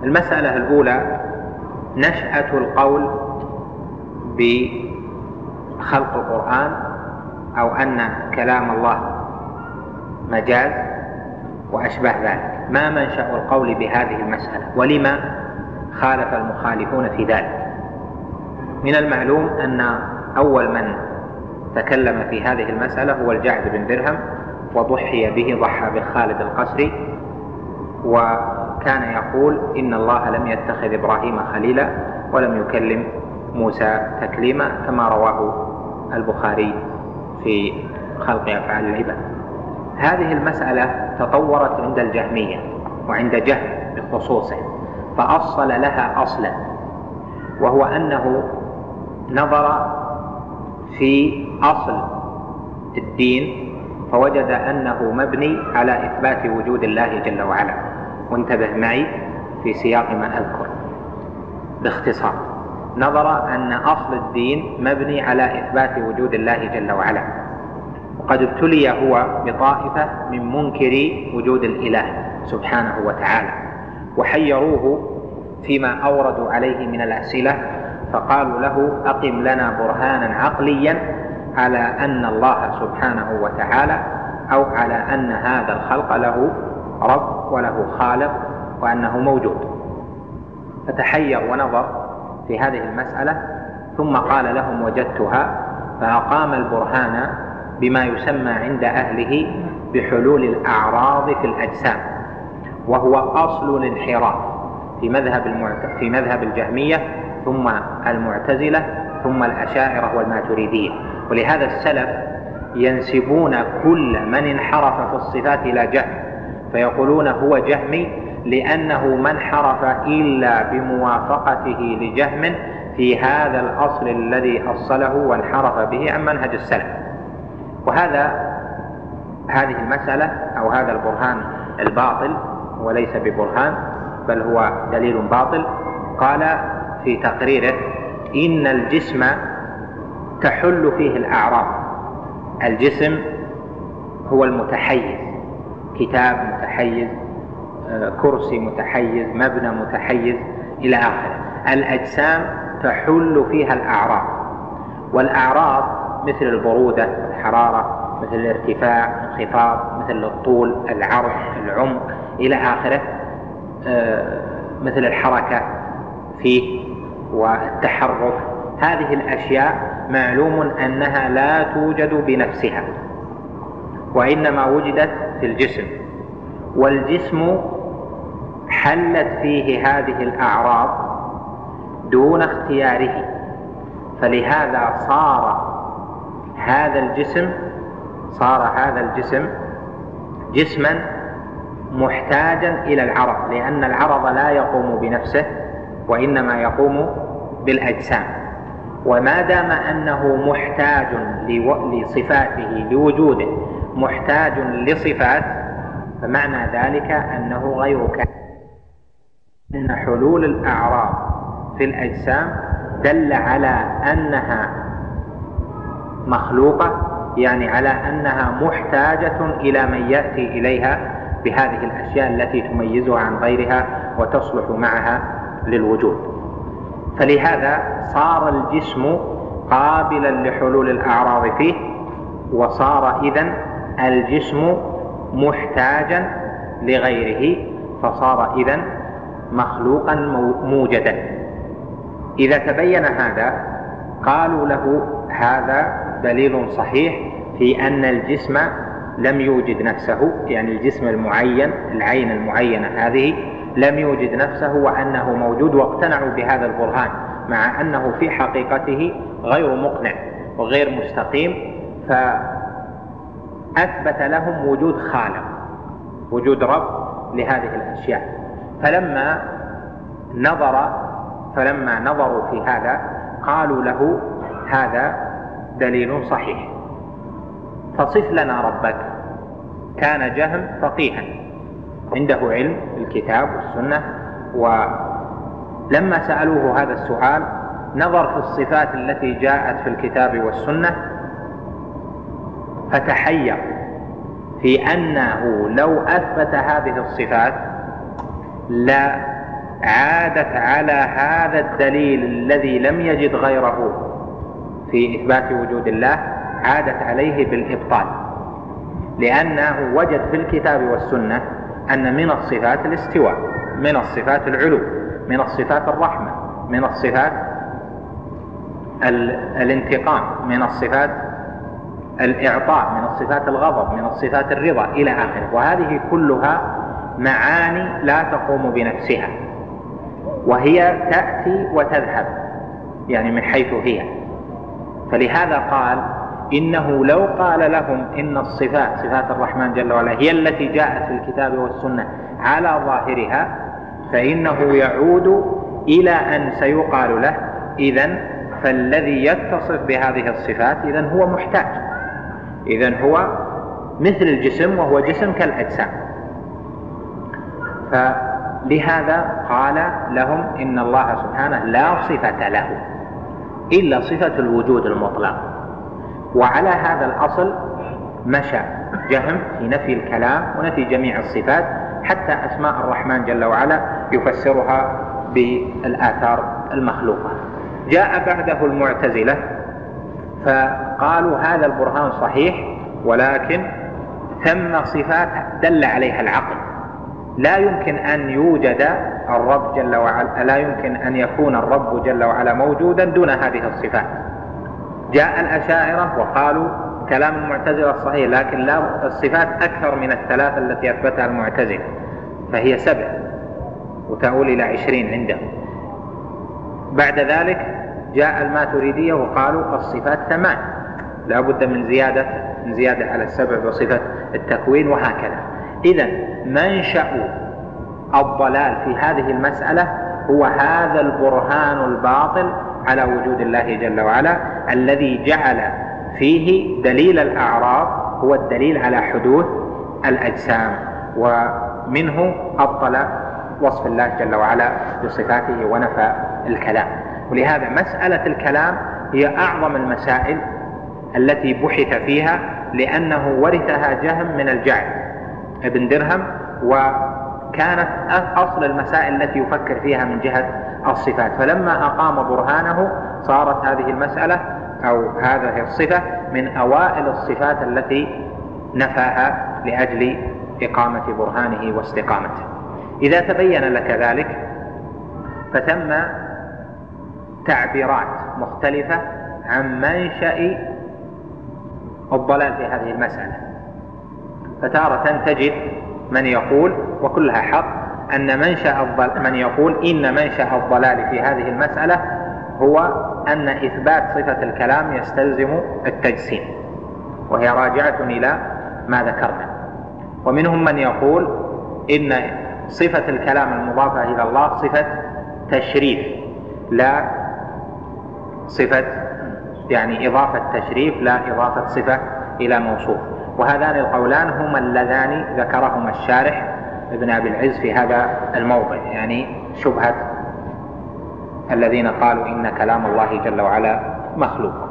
المسألة الأولى نشأة القول بخلق القرآن أو أن كلام الله مجاز وأشبه ذلك. ما منشأ القول بهذه المسألة ولما خالف المخالفون في ذلك؟ من المعلوم أن أول من تكلم في هذه المسألة هو الجعد بن درهم، وضحي به، ضحى بخالد القسري، وكان يقول إن الله لم يتخذ إبراهيم خليلا ولم يكلم موسى تكليما، كما رواه البخاري في خلق أفعال العباد. هذه المسألة تطورت عند الجهمية وعند جهم بخصوصه، فأصل لها أصلا، وهو أنه نظر في أصل الدين فوجد أنه مبني على إثبات وجود الله جل وعلا. وانتبه معي في سياق ما أذكر باختصار. نظر أن أصل الدين مبني على إثبات وجود الله جل وعلا، وقد ابتلي هو بطائفة من منكري وجود الإله سبحانه وتعالى، وحيروه فيما أوردوا عليه من الأسئلة، فقالوا له أقم لنا برهانا عقليا على أن الله سبحانه وتعالى أو على أن هذا الخلق له رب وله خالق وأنه موجود. فتحير ونظر في هذه المسألة، ثم قال لهم وجدتها، فأقام البرهان بما يسمى عند أهله بحلول الأعراض في الأجسام، وهو أصل الانحراف في مذهب الجهمية ثم المعتزلة ثم الأشاعرة والماتريدية. ولهذا السلف ينسبون كل من انحرف في الصفات إلى جهم، فيقولون هو جهمي لأنه ما انحرف إلا بموافقته لجهم في هذا الأصل الذي أصله وانحرف به عن منهج السلف. هذه المسألة أو هذا البرهان الباطل وليس ببرهان بل هو دليل باطل. قال في تقريره إن الجسم تحل فيه الأعراض. الجسم هو المتحيز، كتاب متحيز، كرسي متحيز، مبنى متحيز إلى آخره. الأجسام تحل فيها الأعراض، والأعراض مثل البرودة، الحرارة، مثل الارتفاع، الانخفاض، مثل الطول، العرض، العمق إلى آخره، مثل الحركة فيه والتحرك. هذه الأشياء معلوم أنها لا توجد بنفسها، وإنما وجدت في الجسم، والجسم حلت فيه هذه الأعراض دون اختياره، فلهذا صار هذا الجسم جسما محتاجا إلى العرض، لأن العرض لا يقوم بنفسه وإنما يقوم بالأجسام. وما دام أنه محتاج لصفاته، لوجوده محتاج لصفات، فمعنى ذلك أنه غير كامل. أن حلول الأعراض في الأجسام دل على أنها مخلوقة، يعني على أنها محتاجة إلى من يأتي إليها بهذه الأشياء التي تميزها عن غيرها وتصلح معها للوجود. فلهذا صار الجسم قابلا لحلول الأعراض فيه، وصار إذن الجسم محتاجا لغيره، فصار إذن مخلوقا موجدا. إذا تبين هذا قالوا له هذا دليل صحيح في أن الجسم لم يوجد نفسه، يعني الجسم المعين، العين المعينة هذه لم يوجد نفسه وأنه موجود، واقتنعوا بهذا البرهان مع أنه في حقيقته غير مقنع وغير مستقيم، فأثبت لهم وجود خالق، وجود رب لهذه الأشياء. فلما نظروا في هذا قالوا له هذا دليل صحيح، فصف لنا ربك. كان جهم فقيها عنده علم الكتاب والسنة، ولما سألوه هذا السؤال نظر في الصفات التي جاءت في الكتاب والسنة، فتحير في أنه لو أثبت هذه الصفات لا عادت على هذا الدليل الذي لم يجد غيره في إثبات وجود الله، عادت عليه بالإبطال، لأنه وجد في الكتاب والسنة أن من الصفات الاستواء، من الصفات العلو، من الصفات الرحمة، من الصفات الانتقام، من الصفات الإعطاء، من الصفات الغضب، من الصفات الرضا إلى آخره. وهذه كلها معاني لا تقوم بنفسها، وهي تأتي وتذهب يعني من حيث هي. فلهذا قال إنه لو قال لهم إن الصفات، صفات الرحمن جل وعلا، هي التي جاءت في الكتاب والسنة على ظاهرها، فإنه يعود إلى أن سيقال له إذن فالذي يتصف بهذه الصفات إذن هو محتاج، إذن هو مثل الجسم، وهو جسم كالأجسام. فلهذا قال لهم إن الله سبحانه لا صفة له إلا صفة الوجود المطلق. وعلى هذا الأصل مشى جهم في نفي الكلام ونفي جميع الصفات، حتى أسماء الرحمن جل وعلا يفسرها بالآثار المخلوقة. جاء بعده المعتزلة فقالوا هذا البرهان صحيح، ولكن ثم صفات دل عليها العقل، لا يمكن أن يوجد الرب جل وعلا، لا يمكن أن يكون الرب جل وعلا موجودا دون هذه الصفات. جاء الأشاعرة وقالوا كلام المعتزلة الصحيح، لكن لا، الصفات أكثر من الثلاثة التي أثبتها المعتزلة، فهي 7 وتؤول إلى 20 عندهم. بعد ذلك جاء الماتريدية وقالوا الصفات 8، لا بد من زيادة على 7 بصفة التكوين، وهكذا. إذن منشأ الضلال في هذه المسألة هو هذا البرهان الباطل على وجود الله جل وعلا، الذي جعل فيه دليل الأعراض هو الدليل على حدوث الأجسام، ومنه أبطل وصف الله جل وعلا بصفاته ونفى الكلام. ولهذا مسألة الكلام هي أعظم المسائل التي بحث فيها، لأنه ورثها جهم من الجعد ابن درهم، وكانت أصل المسائل التي يفكر فيها من جهة الصفات. فلما أقام برهانه صارت هذه المسألة أو هذه الصفة من أوائل الصفات التي نفاها لأجل إقامة برهانه واستقامته. إذا تبين لك ذلك فثم تعبيرات مختلفة عن منشأ الضلال في هذه المسألة. فتارة تجد من يقول، وكلها حق، أن من يقول إن منشأ الضلال في هذه المسألة هو أن إثبات صفة الكلام يستلزم التجسيم، وهي راجعة إلى ما ذكرنا. ومنهم من يقول إن صفة الكلام المضافة إلى الله صفة تشريف، لا صفة يعني إضافة تشريف، لا إضافة صفة إلى موصوف. وهذان القولان هما اللذان ذكرهما الشارح ابن أبي العز في هذا الموضع، يعني شبهة الذين قالوا إن كلام الله جل وعلا مخلوق.